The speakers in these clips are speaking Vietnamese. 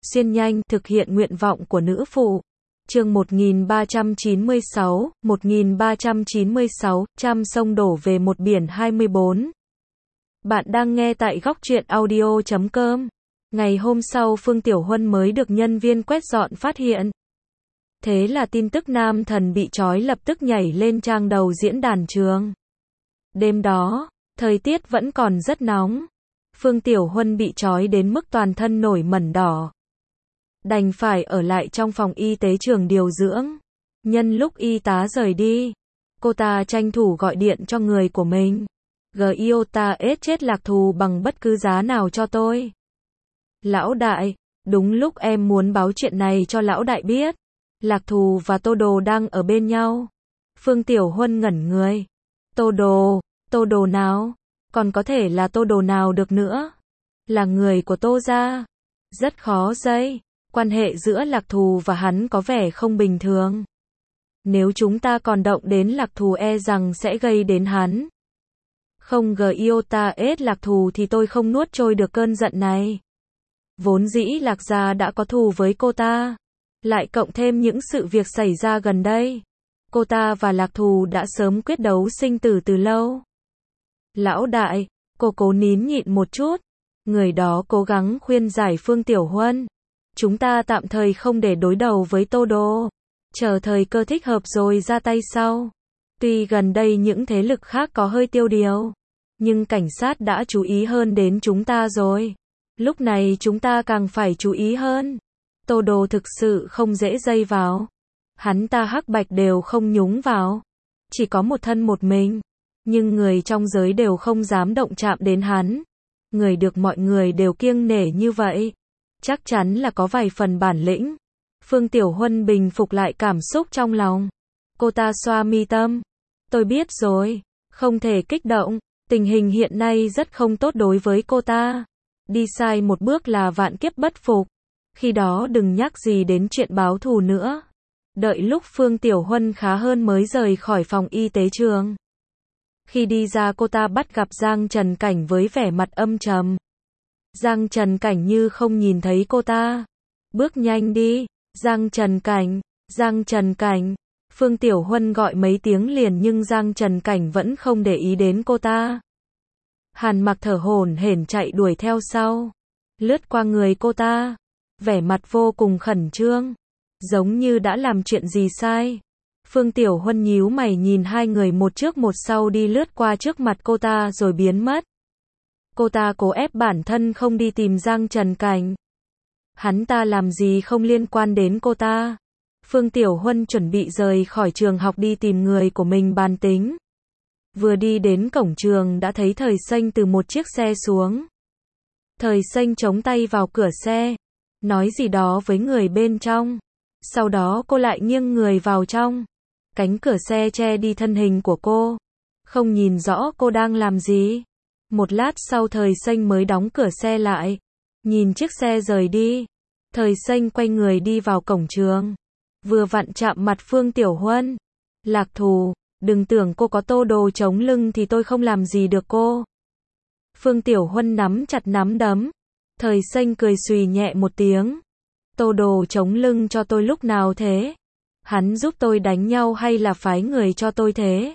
xuyên nhanh, thực hiện nguyện vọng của nữ phụ. Chương 1396, trăm sông đổ về một biển 24. Bạn đang nghe tại góc truyện audio.com. Ngày hôm sau Phương Tiểu Huân mới được nhân viên quét dọn phát hiện. Thế là tin tức nam thần bị trói lập tức nhảy lên trang đầu diễn đàn trường. Đêm đó, thời tiết vẫn còn rất nóng. Phương Tiểu Huân bị trói đến mức toàn thân nổi mẩn đỏ. Đành phải ở lại trong phòng y tế trường điều dưỡng. Nhân lúc y tá rời đi, cô ta tranh thủ gọi điện cho người của mình. GIOTA chết Lạc Thù bằng bất cứ giá nào cho tôi. Lão đại, đúng lúc em muốn báo chuyện này cho lão đại biết. Lạc Thù và Tô Đồ đang ở bên nhau. Phương Tiểu Huân ngẩn người. Tô Đồ nào? Còn có thể là Tô Đồ nào được nữa? Là người của Tô gia. Rất khó dây. Quan hệ giữa Lạc Thù và hắn có vẻ không bình thường. Nếu chúng ta còn động đến Lạc Thù e rằng sẽ gây đến hắn. Không GIOTA Lạc Thù thì tôi không nuốt trôi được cơn giận này. Vốn dĩ Lạc gia đã có thù với cô ta. Lại cộng thêm những sự việc xảy ra gần đây. Cô ta và Lạc Thù đã sớm quyết đấu sinh tử từ lâu. Lão đại, cô cố nín nhịn một chút. Người đó cố gắng khuyên giải Phương Tiểu Huân. Chúng ta tạm thời không để đối đầu với Tô Đồ. Chờ thời cơ thích hợp rồi ra tay sau. Tuy gần đây những thế lực khác có hơi tiêu điều. Nhưng cảnh sát đã chú ý hơn đến chúng ta rồi. Lúc này chúng ta càng phải chú ý hơn. Tô Đồ thực sự không dễ dây vào. Hắn ta hắc bạch đều không nhúng vào. Chỉ có một thân một mình. Nhưng người trong giới đều không dám động chạm đến hắn. Người được mọi người đều kiêng nể như vậy. Chắc chắn là có vài phần bản lĩnh. Phương Tiểu Huân bình phục lại cảm xúc trong lòng. Cô ta xoa mi tâm. Tôi biết rồi. Không thể kích động. Tình hình hiện nay rất không tốt đối với cô ta. Đi sai một bước là vạn kiếp bất phục. Khi đó đừng nhắc gì đến chuyện báo thù nữa. Đợi lúc Phương Tiểu Huân khá hơn mới rời khỏi phòng y tế trường. Khi đi ra cô ta bắt gặp Giang Trần Cảnh với vẻ mặt âm trầm. Giang Trần Cảnh như không nhìn thấy cô ta. Bước nhanh đi. Giang Trần Cảnh. Phương Tiểu Huân gọi mấy tiếng liền nhưng Giang Trần Cảnh vẫn không để ý đến cô ta. Hàn Mặc thở hổn hển chạy đuổi theo sau. Lướt qua người cô ta. Vẻ mặt vô cùng khẩn trương. Giống như đã làm chuyện gì sai. Phương Tiểu Huân nhíu mày nhìn hai người một trước một sau đi lướt qua trước mặt cô ta rồi biến mất. Cô ta cố ép bản thân không đi tìm Giang Trần Cảnh. Hắn ta làm gì không liên quan đến cô ta. Phương Tiểu Huân chuẩn bị rời khỏi trường học đi tìm người của mình bàn tính. Vừa đi đến cổng trường đã thấy Thời Xanh từ một chiếc xe xuống. Thời Xanh chống tay vào cửa xe. Nói gì đó với người bên trong. Sau đó cô lại nghiêng người vào trong. Cánh cửa xe che đi thân hình của cô. Không nhìn rõ cô đang làm gì. Một lát sau Thời Xanh mới đóng cửa xe lại. Nhìn chiếc xe rời đi. Thời Xanh quay người đi vào cổng trường. Vừa vặn chạm mặt Phương Tiểu Huân. Lạc Thù, đừng tưởng cô có Tô Đồ chống lưng thì tôi không làm gì được cô. Phương Tiểu Huân nắm chặt nắm đấm. Thời Xanh cười xùy nhẹ một tiếng. Tô Đồ chống lưng cho tôi lúc nào thế? Hắn giúp tôi đánh nhau hay là phái người cho tôi thế?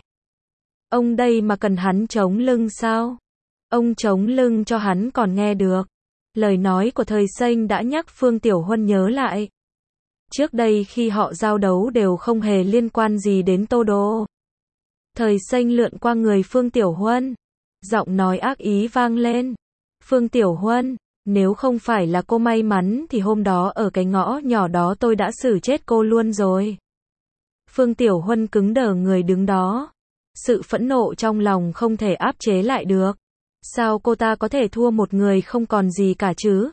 Ông đây mà cần hắn chống lưng sao? Ông chống lưng cho hắn còn nghe được. Lời nói của Thời Xanh đã nhắc Phương Tiểu Huân nhớ lại. Trước đây khi họ giao đấu đều không hề liên quan gì đến Tô Đồ. Thời Xanh lượn qua người Phương Tiểu Huân. Giọng nói ác ý vang lên. Phương Tiểu Huân, nếu không phải là cô may mắn thì hôm đó ở cái ngõ nhỏ đó tôi đã xử chết cô luôn rồi. Phương Tiểu Huân cứng đờ người đứng đó. Sự phẫn nộ trong lòng không thể áp chế lại được. Sao cô ta có thể thua một người không còn gì cả chứ?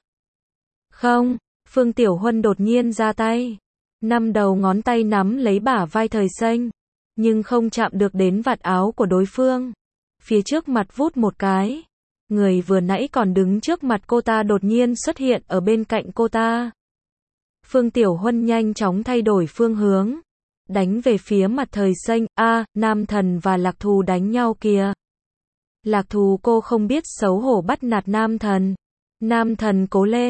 Không, Phương Tiểu Huân đột nhiên ra tay. Năm đầu ngón tay nắm lấy bả vai Thời Xanh. Nhưng không chạm được đến vạt áo của đối phương. Phía trước mặt vút một cái. Người vừa nãy còn đứng trước mặt cô ta đột nhiên xuất hiện ở bên cạnh cô ta. Phương Tiểu Huân nhanh chóng thay đổi phương hướng. Đánh về phía mặt Thời Xanh. Nam Thần và Lạc Thù đánh nhau kìa. Lạc Thù cô không biết xấu hổ bắt nạt Nam Thần. Nam Thần cố lên.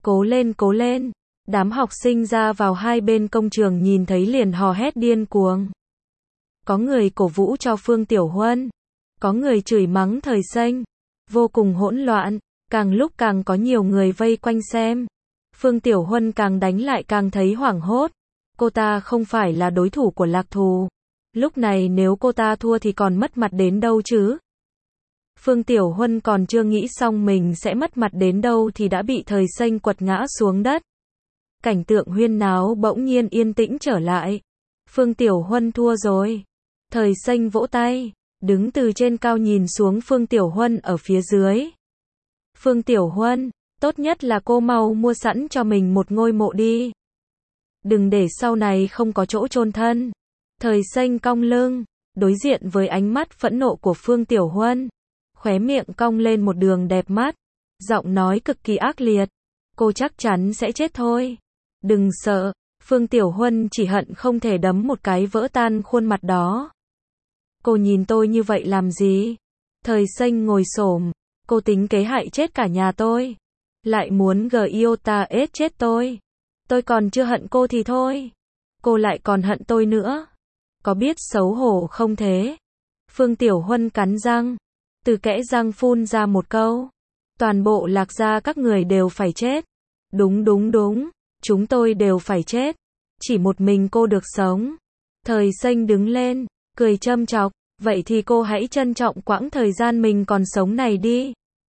Cố lên, cố lên. Đám học sinh ra vào hai bên công trường nhìn thấy liền hò hét điên cuồng. Có người cổ vũ cho Phương Tiểu Huân, có người chửi mắng Thời Xanh, vô cùng hỗn loạn, càng lúc càng có nhiều người vây quanh xem. Phương Tiểu Huân càng đánh lại càng thấy hoảng hốt, cô ta không phải là đối thủ của Lạc Thù. Lúc này nếu cô ta thua thì còn mất mặt đến đâu chứ? Phương Tiểu Huân còn chưa nghĩ xong mình sẽ mất mặt đến đâu thì đã bị Thời Xanh quật ngã xuống đất. Cảnh tượng huyên náo bỗng nhiên yên tĩnh trở lại. Phương Tiểu Huân thua rồi. Thời Xanh vỗ tay, đứng từ trên cao nhìn xuống Phương Tiểu Huân ở phía dưới. Phương Tiểu Huân, tốt nhất là cô mau mua sẵn cho mình một ngôi mộ đi. Đừng để sau này không có chỗ chôn thân. Thời Xanh cong lưng, đối diện với ánh mắt phẫn nộ của Phương Tiểu Huân. Khóe miệng cong lên một đường đẹp mắt. Giọng nói cực kỳ ác liệt. Cô chắc chắn sẽ chết thôi. Đừng sợ. Phương Tiểu Huân chỉ hận không thể đấm một cái vỡ tan khuôn mặt đó. Cô nhìn tôi như vậy làm gì? Thời Xanh ngồi xổm. Cô tính kế hại chết cả nhà tôi. Lại muốn Giota ết chết tôi. Tôi còn chưa hận cô thì thôi. Cô lại còn hận tôi nữa. Có biết xấu hổ không thế? Phương Tiểu Huân cắn răng. Từ kẽ răng phun ra một câu. Toàn bộ Lạc gia các người đều phải chết. Đúng đúng đúng. Chúng tôi đều phải chết. Chỉ một mình cô được sống. Thời Xanh đứng lên, cười châm chọc. Vậy thì cô hãy trân trọng quãng thời gian mình còn sống này đi.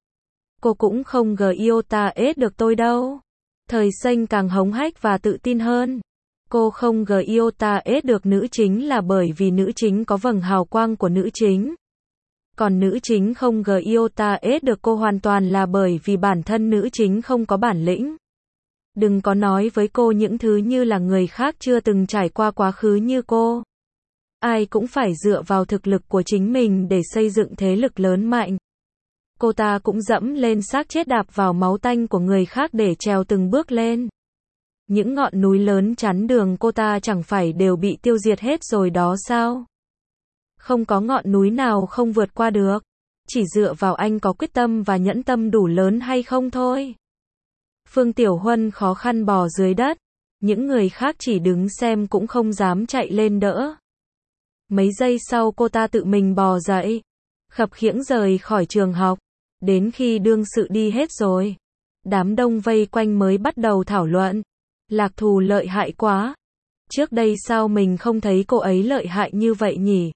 Cô cũng không Giota ết được tôi đâu. Thời Xanh càng hống hách và tự tin hơn. Cô không Giota ết được nữ chính là bởi vì nữ chính có vầng hào quang của nữ chính. Còn nữ chính không Giota ết được cô hoàn toàn là bởi vì bản thân nữ chính không có bản lĩnh. Đừng có nói với cô những thứ như là người khác chưa từng trải qua quá khứ như cô. Ai cũng phải dựa vào thực lực của chính mình để xây dựng thế lực lớn mạnh. Cô ta cũng dẫm lên xác chết đạp vào máu tanh của người khác để trèo từng bước lên. Những ngọn núi lớn chắn đường cô ta chẳng phải đều bị tiêu diệt hết rồi đó sao? Không có ngọn núi nào không vượt qua được. Chỉ dựa vào anh có quyết tâm và nhẫn tâm đủ lớn hay không thôi. Phương Tiểu Huân khó khăn bò dưới đất. Những người khác chỉ đứng xem cũng không dám chạy lên đỡ. Mấy giây sau cô ta tự mình bò dậy. Khập khiễng rời khỏi trường học. Đến khi đương sự đi hết rồi. Đám đông vây quanh mới bắt đầu thảo luận. Lạc Thù lợi hại quá. Trước đây sao mình không thấy cô ấy lợi hại như vậy nhỉ?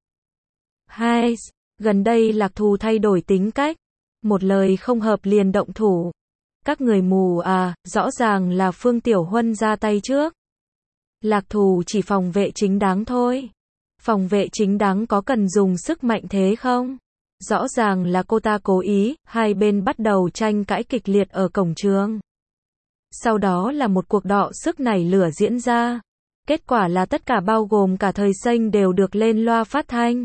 Hai, gần đây Lạc Thù thay đổi tính cách. Một lời không hợp liền động thủ. Các người mù à, rõ ràng là Phương Tiểu Huân ra tay trước. Lạc Thù chỉ phòng vệ chính đáng thôi. Phòng vệ chính đáng có cần dùng sức mạnh thế không? Rõ ràng là cô ta cố ý, hai bên bắt đầu tranh cãi kịch liệt ở cổng trường. Sau đó là một cuộc đọ sức nảy lửa diễn ra. Kết quả là tất cả bao gồm cả Thời Xanh đều được lên loa phát thanh.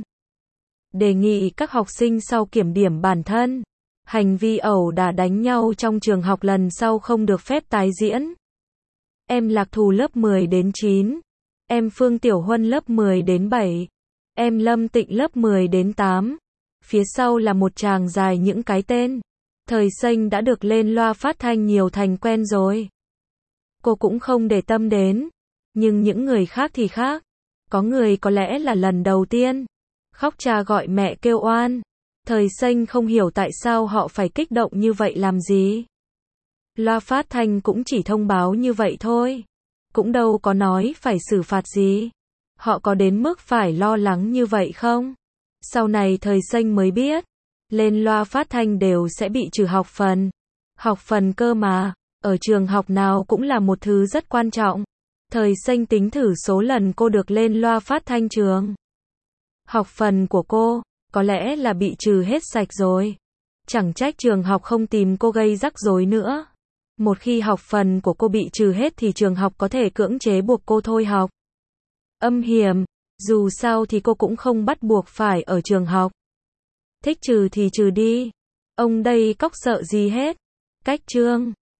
Đề nghị các học sinh sau kiểm điểm bản thân. Hành vi ẩu đả đánh nhau trong trường học lần sau không được phép tái diễn. Em Lạc Thù lớp 10 đến 9. Em Phương Tiểu Huân lớp 10 đến 7. Em Lâm Tịnh lớp 10 đến 8. Phía sau là một tràng dài những cái tên. Thời Xanh đã được lên loa phát thanh nhiều thành quen rồi. Cô cũng không để tâm đến. Nhưng những người khác thì khác. Có người có lẽ là lần đầu tiên. Khóc cha gọi mẹ kêu oan. Thời Xanh không hiểu tại sao họ phải kích động như vậy làm gì. Loa phát thanh cũng chỉ thông báo như vậy thôi. Cũng đâu có nói phải xử phạt gì. Họ có đến mức phải lo lắng như vậy không? Sau này Thời Xanh mới biết. Lên loa phát thanh đều sẽ bị trừ học phần. Học phần cơ mà. Ở trường học nào cũng là một thứ rất quan trọng. Thời Xanh tính thử số lần cô được lên loa phát thanh trường. Học phần của cô, có lẽ là bị trừ hết sạch rồi. Chẳng trách trường học không tìm cô gây rắc rối nữa. Một khi học phần của cô bị trừ hết thì trường học có thể cưỡng chế buộc cô thôi học. Âm hiểm, dù sao thì cô cũng không bắt buộc phải ở trường học. Thích trừ thì trừ đi. Ông đây cóc sợ gì hết. Cách chương